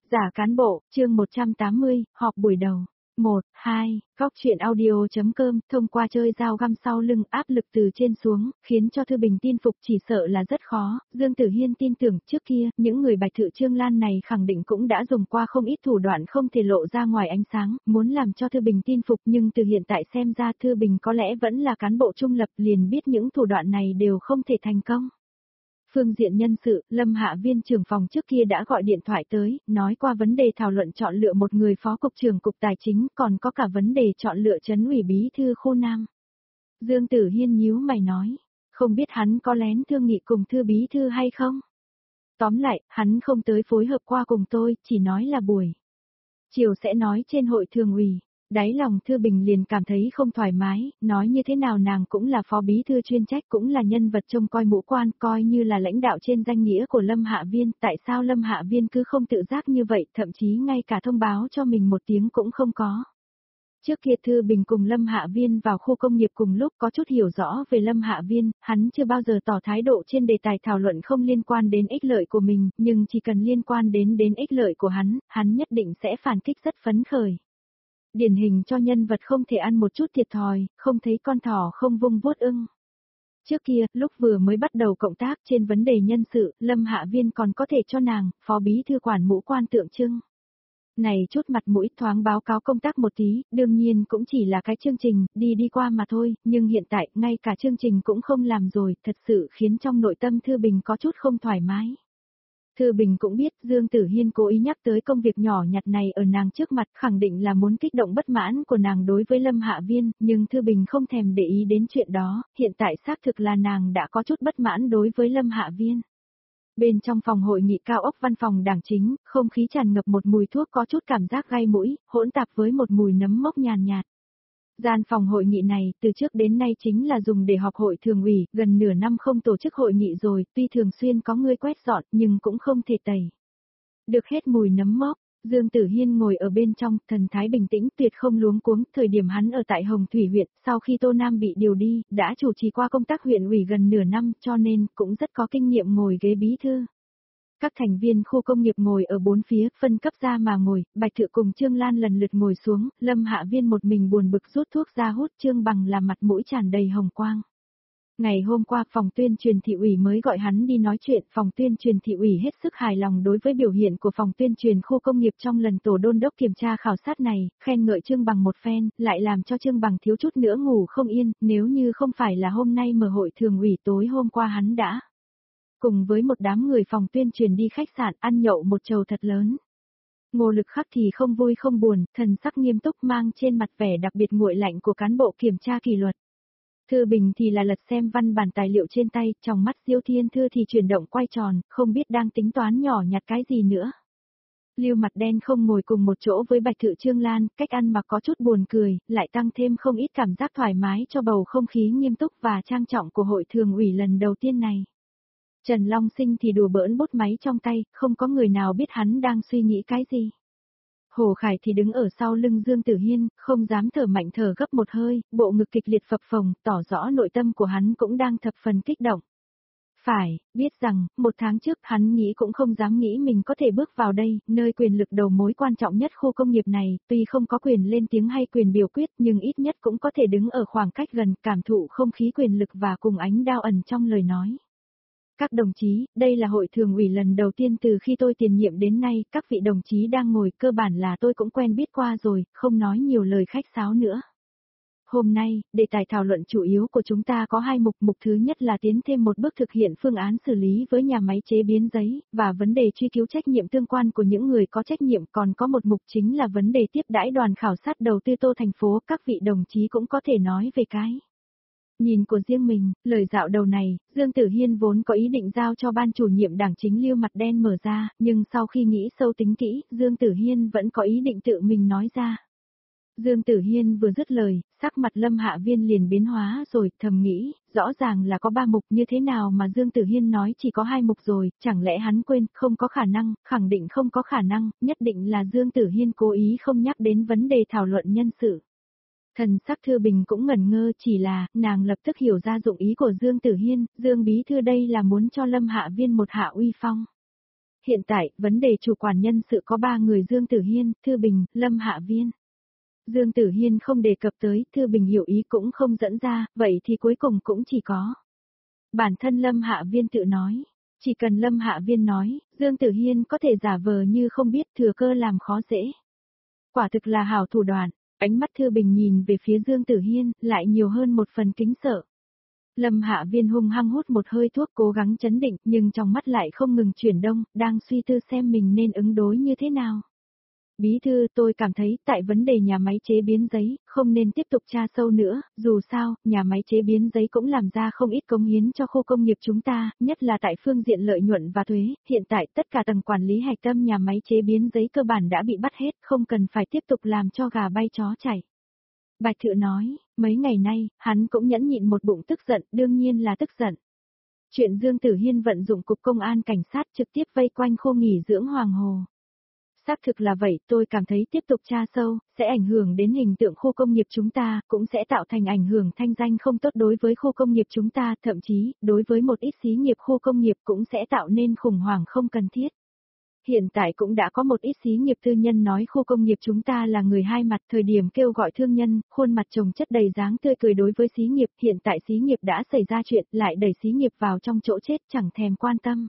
Giả cán bộ, chương 180, họp buổi đầu. 1, 2, góc chuyện audio.com, thông qua chơi dao găm sau lưng áp lực từ trên xuống, khiến cho Thư Bình tin phục chỉ sợ là rất khó. Dương Tử Hiên tin tưởng trước kia, những người Bạch Thự Trương Lan này khẳng định cũng đã dùng qua không ít thủ đoạn không thể lộ ra ngoài ánh sáng, muốn làm cho Thư Bình tin phục, nhưng từ hiện tại xem ra Thư Bình có lẽ vẫn là cán bộ trung lập, liền biết những thủ đoạn này đều không thể thành công. Phương diện nhân sự, Lâm Hạ Viên trưởng phòng trước kia đã gọi điện thoại tới, nói qua vấn đề thảo luận chọn lựa một người phó cục trưởng cục tài chính, còn có cả vấn đề chọn lựa trấn ủy bí thư khu Nam. Dương Tử Hiên nhíu mày nói, không biết hắn có lén thương nghị cùng Thư bí thư hay không? Tóm lại, hắn không tới phối hợp qua cùng tôi, chỉ nói là buổi chiều sẽ nói trên hội thường ủy. Đáy lòng Thư Bình liền cảm thấy không thoải mái, nói như thế nào nàng cũng là phó bí thư chuyên trách, cũng là nhân vật trông coi mũ quan, coi như là lãnh đạo trên danh nghĩa của Lâm Hạ Viên, tại sao Lâm Hạ Viên cứ không tự giác như vậy, thậm chí ngay cả thông báo cho mình một tiếng cũng không có. Trước kia Thư Bình cùng Lâm Hạ Viên vào khu công nghiệp cùng lúc, có chút hiểu rõ về Lâm Hạ Viên, hắn chưa bao giờ tỏ thái độ trên đề tài thảo luận không liên quan đến ích lợi của mình, nhưng chỉ cần liên quan đến ích lợi của hắn nhất định sẽ phản kích rất phấn khởi. Điển hình cho nhân vật không thể ăn một chút thiệt thòi, không thấy con thỏ không vung vuốt ưng. Trước kia, lúc vừa mới bắt đầu cộng tác trên vấn đề nhân sự, Lâm Hạ Viên còn có thể cho nàng, phó bí thư quản mũ quan tượng trưng. Này chút mặt mũi thoáng báo cáo công tác một tí, đương nhiên cũng chỉ là cái chương trình, đi qua mà thôi, nhưng hiện tại, ngay cả chương trình cũng không làm rồi, thật sự khiến trong nội tâm Thư Bình có chút không thoải mái. Thư Bình cũng biết Dương Tử Hiên cố ý nhắc tới công việc nhỏ nhặt này ở nàng trước mặt, khẳng định là muốn kích động bất mãn của nàng đối với Lâm Hạ Viên, nhưng Thư Bình không thèm để ý đến chuyện đó, hiện tại xác thực là nàng đã có chút bất mãn đối với Lâm Hạ Viên. Bên trong phòng hội nghị cao ốc văn phòng đảng chính, không khí tràn ngập một mùi thuốc có chút cảm giác gai mũi, hỗn tạp với một mùi nấm mốc nhàn nhạt. Gian phòng hội nghị này, từ trước đến nay chính là dùng để họp hội thường ủy, gần nửa năm không tổ chức hội nghị rồi, tuy thường xuyên có người quét dọn, nhưng cũng không thể tẩy được hết mùi nấm mốc. Dương Tử Hiên ngồi ở bên trong, thần thái bình tĩnh, tuyệt không luống cuống, thời điểm hắn ở tại Hồng Thủy huyện, sau khi Tô Nam bị điều đi, đã chủ trì qua công tác huyện ủy gần nửa năm, cho nên, cũng rất có kinh nghiệm ngồi ghế bí thư. Các thành viên khu công nghiệp ngồi ở bốn phía, phân cấp ra mà ngồi, Bạch Thự cùng Trương Lan lần lượt ngồi xuống, Lâm Hạ Viên một mình buồn bực rút thuốc ra hút, Trương Bằng là mặt mũi tràn đầy hồng quang. Ngày hôm qua, phòng tuyên truyền thị ủy mới gọi hắn đi nói chuyện, phòng tuyên truyền thị ủy hết sức hài lòng đối với biểu hiện của phòng tuyên truyền khu công nghiệp trong lần tổ đôn đốc kiểm tra khảo sát này, khen ngợi Trương Bằng một phen, lại làm cho Trương Bằng thiếu chút nữa ngủ không yên, nếu như không phải là hôm nay mở hội thường ủy tối hôm qua hắn đã cùng với một đám người phòng tuyên truyền đi khách sạn ăn nhậu một chầu thật lớn. Ngô Lực Khắc thì không vui không buồn, thần sắc nghiêm túc mang trên mặt vẻ đặc biệt nguội lạnh của cán bộ kiểm tra kỷ luật. Thư Bình thì là lật xem văn bản tài liệu trên tay, trong mắt Diêu Thiên Thư thì chuyển động quay tròn, không biết đang tính toán nhỏ nhặt cái gì nữa. Lưu Mặt Đen không ngồi cùng một chỗ với Bạch Thự Trương Lan, cách ăn mặc có chút buồn cười, lại tăng thêm không ít cảm giác thoải mái cho bầu không khí nghiêm túc và trang trọng của hội thường ủy lần đầu tiên này. Trần Long Sinh thì đùa bỡn bút máy trong tay, không có người nào biết hắn đang suy nghĩ cái gì. Hồ Khải thì đứng ở sau lưng Dương Tử Hiên, không dám thở mạnh thở gấp một hơi, bộ ngực kịch liệt phập phồng, tỏ rõ nội tâm của hắn cũng đang thập phần kích động. Phải, biết rằng, một tháng trước hắn nghĩ cũng không dám nghĩ mình có thể bước vào đây, nơi quyền lực đầu mối quan trọng nhất khu công nghiệp này, tuy không có quyền lên tiếng hay quyền biểu quyết nhưng ít nhất cũng có thể đứng ở khoảng cách gần, cảm thụ không khí quyền lực và cùng ánh đao ẩn trong lời nói. Các đồng chí, đây là hội thường ủy lần đầu tiên từ khi tôi tiền nhiệm đến nay, các vị đồng chí đang ngồi cơ bản là tôi cũng quen biết qua rồi, không nói nhiều lời khách sáo nữa. Hôm nay, đề tài thảo luận chủ yếu của chúng ta có hai mục. Mục thứ nhất là tiến thêm một bước thực hiện phương án xử lý với nhà máy chế biến giấy, và vấn đề truy cứu trách nhiệm tương quan của những người có trách nhiệm. Còn có một mục chính là vấn đề tiếp đãi đoàn khảo sát đầu tư Tô thành phố, các vị đồng chí cũng có thể nói về cái nhìn của riêng mình. Lời dạo đầu này, Dương Tử Hiên vốn có ý định giao cho ban chủ nhiệm đảng chính Lưu Mặt Đen mở ra, nhưng sau khi nghĩ sâu tính kỹ, Dương Tử Hiên vẫn có ý định tự mình nói ra. Dương Tử Hiên vừa dứt lời, sắc mặt Lâm Hạ Viên liền biến hóa rồi, thầm nghĩ, rõ ràng là có 3 mục như thế nào mà Dương Tử Hiên nói chỉ có 2 mục rồi, chẳng lẽ hắn quên, không có khả năng, khẳng định không có khả năng, nhất định là Dương Tử Hiên cố ý không nhắc đến vấn đề thảo luận nhân sự. Thần sắc Thư Bình cũng ngẩn ngơ, chỉ là, nàng lập tức hiểu ra dụng ý của Dương Tử Hiên, Dương Bí Thư đây là muốn cho Lâm Hạ Viên một hạ uy phong. Hiện tại, vấn đề chủ quản nhân sự có 3 người: Dương Tử Hiên, Thư Bình, Lâm Hạ Viên. Dương Tử Hiên không đề cập tới, Thư Bình hiểu ý cũng không dẫn ra, vậy thì cuối cùng cũng chỉ có. Bản thân Lâm Hạ Viên tự nói, chỉ cần Lâm Hạ Viên nói, Dương Tử Hiên có thể giả vờ như không biết, thừa cơ làm khó dễ. Quả thực là hảo thủ đoạn. Ánh mắt Thư Bình nhìn về phía Dương Tử Hiên, lại nhiều hơn một phần kính sợ. Lâm Hạ Viên hung hăng hút một hơi thuốc, cố gắng trấn định, nhưng trong mắt lại không ngừng chuyển động, đang suy tư xem mình nên ứng đối như thế nào. Bí thư, tôi cảm thấy, tại vấn đề nhà máy chế biến giấy, không nên tiếp tục tra sâu nữa, dù sao, nhà máy chế biến giấy cũng làm ra không ít cống hiến cho khu công nghiệp chúng ta, nhất là tại phương diện lợi nhuận và thuế, hiện tại tất cả tầng quản lý hạch tâm nhà máy chế biến giấy cơ bản đã bị bắt hết, không cần phải tiếp tục làm cho gà bay chó chạy. Bạch Thự nói, mấy ngày nay, hắn cũng nhẫn nhịn một bụng tức giận, đương nhiên là tức giận. Chuyện Dương Tử Hiên vận dụng cục công an cảnh sát trực tiếp vây quanh khu nghỉ dưỡng Hoàng Hồ. Xác thực là vậy, tôi cảm thấy tiếp tục tra sâu, sẽ ảnh hưởng đến hình tượng khu công nghiệp chúng ta, cũng sẽ tạo thành ảnh hưởng thanh danh không tốt đối với khu công nghiệp chúng ta, thậm chí, đối với một ít xí nghiệp khu công nghiệp cũng sẽ tạo nên khủng hoảng không cần thiết. Hiện tại cũng đã có một ít xí nghiệp tư nhân nói khu công nghiệp chúng ta là người hai mặt, thời điểm kêu gọi thương nhân, khuôn mặt chồng chất đầy dáng tươi cười đối với xí nghiệp, hiện tại xí nghiệp đã xảy ra chuyện, lại đẩy xí nghiệp vào trong chỗ chết chẳng thèm quan tâm.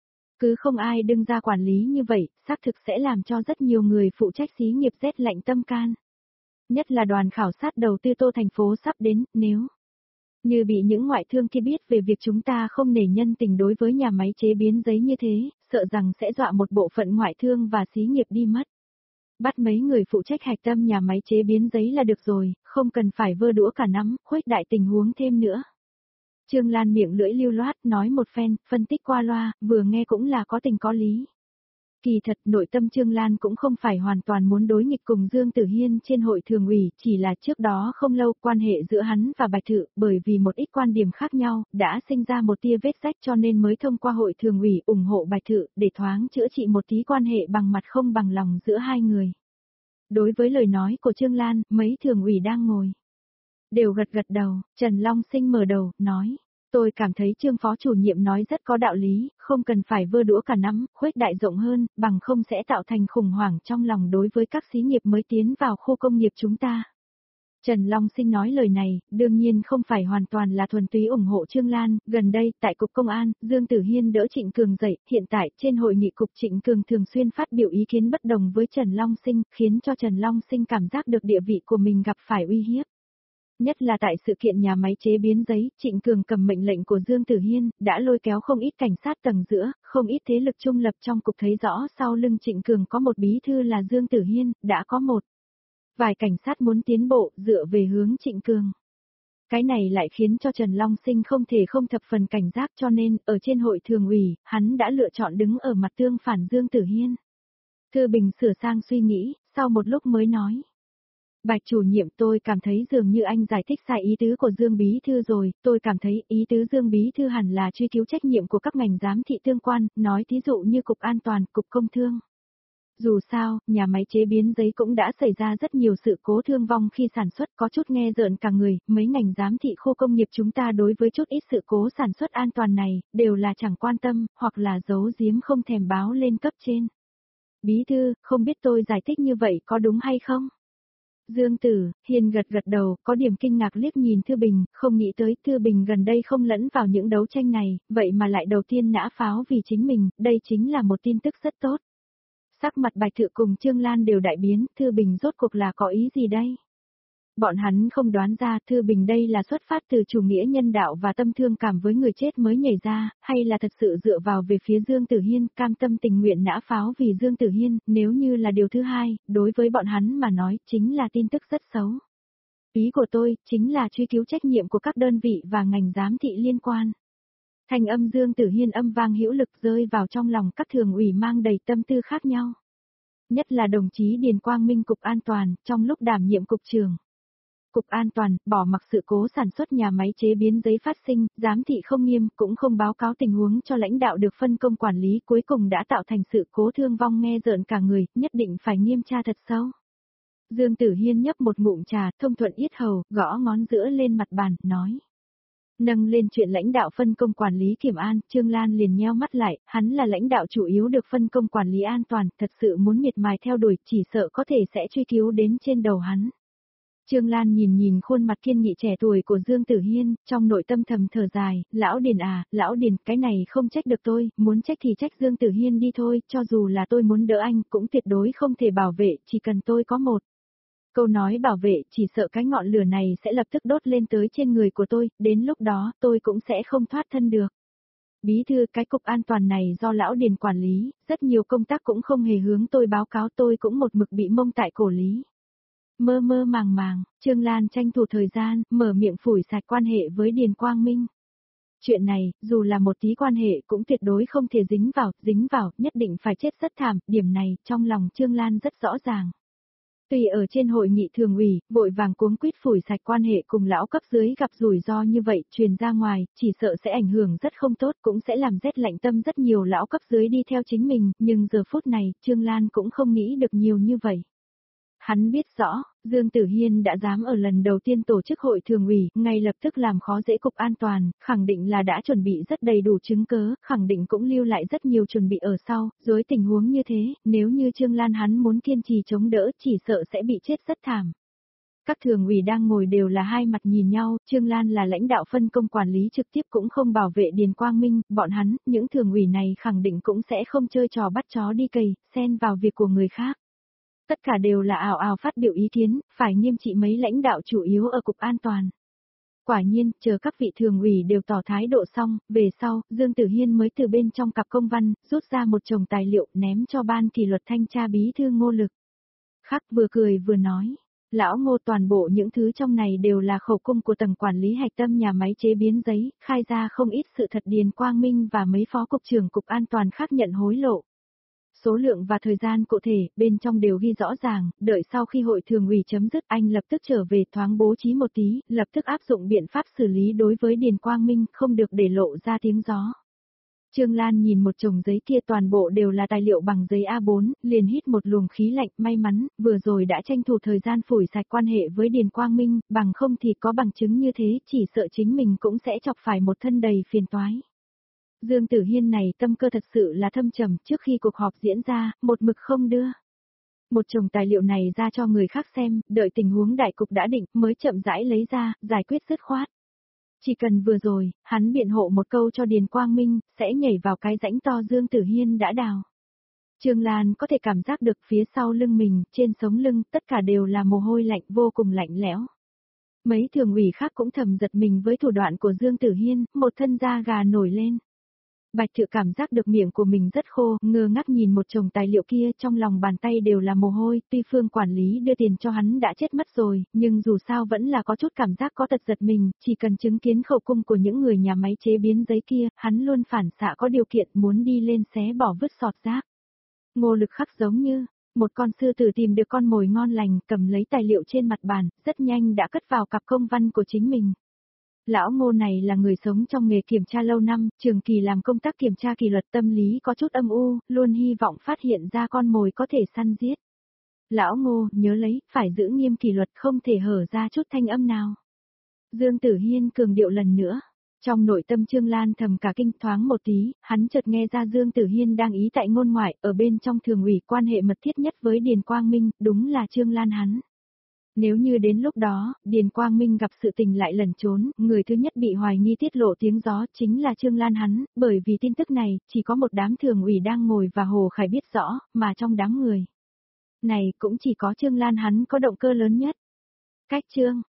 Cứ không ai đứng ra quản lý như vậy, xác thực sẽ làm cho rất nhiều người phụ trách xí nghiệp rét lạnh tâm can. Nhất là đoàn khảo sát đầu tư Tô thành phố sắp đến, nếu như bị những ngoại thương kia biết về việc chúng ta không nể nhân tình đối với nhà máy chế biến giấy như thế, sợ rằng sẽ dọa một bộ phận ngoại thương và xí nghiệp đi mất. Bắt mấy người phụ trách hạch tâm nhà máy chế biến giấy là được rồi, không cần phải vơ đũa cả nắm, khuếch đại tình huống thêm nữa. Trương Lan miệng lưỡi lưu loát nói một phen, phân tích qua loa, vừa nghe cũng là có tình có lý. Kỳ thật nội tâm Trương Lan cũng không phải hoàn toàn muốn đối nghịch cùng Dương Tử Hiên trên hội thường ủy, chỉ là trước đó không lâu quan hệ giữa hắn và Bạch Thự bởi vì một ít quan điểm khác nhau, đã sinh ra một tia vết rách cho nên mới thông qua hội thường ủy ủng hộ Bạch Thự để thoáng chữa trị một tí quan hệ bằng mặt không bằng lòng giữa hai người. Đối với lời nói của Trương Lan, mấy thường ủy đang ngồi đều gật gật đầu, Trần Long Sinh mở đầu, nói. Tôi cảm thấy Trương phó chủ nhiệm nói rất có đạo lý, không cần phải vơ đũa cả nắm, khuếch đại rộng hơn, bằng không sẽ tạo thành khủng hoảng trong lòng đối với các xí nghiệp mới tiến vào khu công nghiệp chúng ta. Trần Long Sinh nói lời này, đương nhiên không phải hoàn toàn là thuần túy ủng hộ Trương Lan, gần đây, tại Cục Công an, Dương Tử Hiên đỡ Trịnh Cường dậy, hiện tại, trên hội nghị Cục Trịnh Cường thường xuyên phát biểu ý kiến bất đồng với Trần Long Sinh, khiến cho Trần Long Sinh cảm giác được địa vị của mình gặp phải uy hiếp. Nhất là tại sự kiện nhà máy chế biến giấy, Trịnh Cường cầm mệnh lệnh của Dương Tử Hiên, đã lôi kéo không ít cảnh sát tầng giữa, không ít thế lực trung lập trong cục thấy rõ sau lưng Trịnh Cường có một bí thư là Dương Tử Hiên, đã có một vài cảnh sát muốn tiến bộ, dựa về hướng Trịnh Cường. Cái này lại khiến cho Trần Long Sinh không thể không thập phần cảnh giác cho nên, ở trên hội thường ủy, hắn đã lựa chọn đứng ở mặt tương phản Dương Tử Hiên. Thư Bình sửa sang suy nghĩ, sau một lúc mới nói. Bạch chủ nhiệm, tôi cảm thấy dường như anh giải thích sai ý tứ của Dương Bí Thư rồi, tôi cảm thấy ý tứ Dương Bí Thư hẳn là truy cứu trách nhiệm của các ngành giám thị tương quan, nói thí dụ như Cục An toàn, Cục Công Thương. Dù sao, nhà máy chế biến giấy cũng đã xảy ra rất nhiều sự cố thương vong khi sản xuất, có chút nghe rợn cả người, mấy ngành giám thị khu công nghiệp chúng ta đối với chút ít sự cố sản xuất an toàn này, đều là chẳng quan tâm, hoặc là giấu giếm không thèm báo lên cấp trên. Bí Thư, không biết tôi giải thích như vậy có đúng hay không? Dương Tử Hiên gật gật đầu, có điểm kinh ngạc liếc nhìn Thư Bình, không nghĩ tới Thư Bình gần đây không lẫn vào những đấu tranh này, vậy mà lại đầu tiên nã pháo vì chính mình, đây chính là một tin tức rất tốt. Sắc mặt Bạch Thự cùng Trương Lan đều đại biến, Thư Bình rốt cuộc là có ý gì đây? Bọn hắn không đoán ra Thư Bình đây là xuất phát từ chủ nghĩa nhân đạo và tâm thương cảm với người chết mới nhảy ra, hay là thật sự dựa vào về phía Dương Tử Hiên, cam tâm tình nguyện nã pháo vì Dương Tử Hiên, nếu như là điều thứ hai, đối với bọn hắn mà nói, chính là tin tức rất xấu. Ý của tôi, chính là truy cứu trách nhiệm của các đơn vị và ngành giám thị liên quan. Thanh âm Dương Tử Hiên âm vang hữu lực rơi vào trong lòng các thường ủy mang đầy tâm tư khác nhau. Nhất là đồng chí Điền Quang Minh Cục An toàn, trong lúc đảm nhiệm cục trưởng. Cục An toàn, bỏ mặc sự cố sản xuất nhà máy chế biến giấy phát sinh, giám thị không nghiêm, cũng không báo cáo tình huống cho lãnh đạo được phân công quản lý, cuối cùng đã tạo thành sự cố thương vong nghe rợn cả người, nhất định phải nghiêm tra thật sâu. Dương Tử Hiên nhấp một ngụm trà, thông thuận yết hầu, gõ ngón giữa lên mặt bàn, nói. Nâng lên chuyện lãnh đạo phân công quản lý kiểm an, Trương Lan liền nheo mắt lại, hắn là lãnh đạo chủ yếu được phân công quản lý an toàn, thật sự muốn miệt mài theo đuổi, chỉ sợ có thể sẽ truy cứu đến trên đầu hắn. Trương Lan nhìn khuôn mặt kiên nghị trẻ tuổi của Dương Tử Hiên, trong nội tâm thầm thở dài, lão Điền à, lão Điền, cái này không trách được tôi, muốn trách thì trách Dương Tử Hiên đi thôi, cho dù là tôi muốn đỡ anh, cũng tuyệt đối không thể bảo vệ, chỉ cần tôi có một câu nói bảo vệ, chỉ sợ cái ngọn lửa này sẽ lập tức đốt lên tới trên người của tôi, đến lúc đó, tôi cũng sẽ không thoát thân được. Bí thư, cái cục an toàn này do lão Điền quản lý, rất nhiều công tác cũng không hề hướng tôi báo cáo, tôi cũng một mực bị mông tại cổ lý. Mơ mơ màng, Trương Lan tranh thủ thời gian, mở miệng phủi sạch quan hệ với Điền Quang Minh. Chuyện này, dù là một tí quan hệ cũng tuyệt đối không thể dính vào, nhất định phải chết rất thảm, điểm này, trong lòng Trương Lan rất rõ ràng. Tuy ở trên hội nghị thường ủy, vội vàng cuống quýt phủi sạch quan hệ cùng lão cấp dưới gặp rủi ro như vậy, truyền ra ngoài, chỉ sợ sẽ ảnh hưởng rất không tốt, cũng sẽ làm rét lạnh tâm rất nhiều lão cấp dưới đi theo chính mình, nhưng giờ phút này, Trương Lan cũng không nghĩ được nhiều như vậy. Hắn biết rõ, Dương Tử Hiên đã dám ở lần đầu tiên tổ chức hội thường ủy, ngay lập tức làm khó dễ cục an toàn, khẳng định là đã chuẩn bị rất đầy đủ chứng cớ, khẳng định cũng lưu lại rất nhiều chuẩn bị ở sau, dưới tình huống như thế, nếu như Trương Lan hắn muốn kiên trì chống đỡ chỉ sợ sẽ bị chết rất thảm. Các thường ủy đang ngồi đều là hai mặt nhìn nhau, Trương Lan là lãnh đạo phân công quản lý trực tiếp cũng không bảo vệ Điền Quang Minh, bọn hắn, những thường ủy này khẳng định cũng sẽ không chơi trò bắt chó đi cày, xen vào việc của người khác. Tất cả đều là ào ào phát biểu ý kiến, phải nghiêm trị mấy lãnh đạo chủ yếu ở cục an toàn. Quả nhiên, chờ các vị thường ủy đều tỏ thái độ xong, về sau, Dương Tử Hiên mới từ bên trong cặp công văn, rút ra một chồng tài liệu ném cho ban kỷ luật thanh tra bí thư Ngô Lực. Khắc vừa cười vừa nói, lão Ngô, toàn bộ những thứ trong này đều là khẩu cung của tầng quản lý hạch tâm nhà máy chế biến giấy, khai ra không ít sự thật. Điền Quang Minh và mấy phó cục trưởng cục an toàn khác nhận hối lộ. Số lượng và thời gian cụ thể, bên trong đều ghi rõ ràng, đợi sau khi hội thường ủy chấm dứt anh lập tức trở về thoáng bố trí một tí, lập tức áp dụng biện pháp xử lý đối với Điền Quang Minh, không được để lộ ra tiếng gió. Trương Lan nhìn một chồng giấy kia toàn bộ đều là tài liệu bằng giấy A4, liền hít một luồng khí lạnh, may mắn, vừa rồi đã tranh thủ thời gian phủi sạch quan hệ với Điền Quang Minh, bằng không thì có bằng chứng như thế, chỉ sợ chính mình cũng sẽ chọc phải một thân đầy phiền toái. Dương Tử Hiên này tâm cơ thật sự là thâm trầm, trước khi cuộc họp diễn ra, một mực không đưa một chồng tài liệu này ra cho người khác xem, đợi tình huống đại cục đã định mới chậm rãi lấy ra, giải quyết dứt khoát. Chỉ cần vừa rồi, hắn biện hộ một câu cho Điền Quang Minh, sẽ nhảy vào cái rãnh to Dương Tử Hiên đã đào. Trương Lan có thể cảm giác được phía sau lưng mình, trên sống lưng, tất cả đều là mồ hôi lạnh vô cùng lạnh lẽo. Mấy thường ủy khác cũng thầm giật mình với thủ đoạn của Dương Tử Hiên, một thân da gà nổi lên. Bạch Thự cảm giác được miệng của mình rất khô, ngơ ngác nhìn một chồng tài liệu kia, trong lòng bàn tay đều là mồ hôi, tuy Phương quản lý đưa tiền cho hắn đã chết mất rồi, nhưng dù sao vẫn là có chút cảm giác có tật giật mình, chỉ cần chứng kiến khẩu cung của những người nhà máy chế biến giấy kia, hắn luôn phản xạ có điều kiện muốn đi lên xé bỏ vứt sọt rác. Ngô Lực Khắc giống như một con sư tử tìm được con mồi ngon lành, cầm lấy tài liệu trên mặt bàn, rất nhanh đã cất vào cặp công văn của chính mình. Lão Ngô này là người sống trong nghề kiểm tra lâu năm, trường kỳ làm công tác kiểm tra kỷ luật, tâm lý có chút âm u, luôn hy vọng phát hiện ra con mồi có thể săn giết. Lão Ngô, nhớ lấy, phải giữ nghiêm kỷ luật, không thể hở ra chút thanh âm nào. Dương Tử Hiên cường điệu lần nữa. Trong nội tâm Trương Lan thầm cả kinh, thoáng một tí, hắn chợt nghe ra Dương Tử Hiên đang ý tại ngôn ngoại, ở bên trong thường ủy quan hệ mật thiết nhất với Điền Quang Minh, đúng là Trương Lan hắn. Nếu như đến lúc đó, Điền Quang Minh gặp sự tình lại lẩn trốn, người thứ nhất bị hoài nghi tiết lộ tiếng gió chính là Trương Lan hắn, bởi vì tin tức này, chỉ có một đám thường ủy đang ngồi và Hồ Khải biết rõ, mà trong đám người này cũng chỉ có Trương Lan hắn có động cơ lớn nhất. Cách chương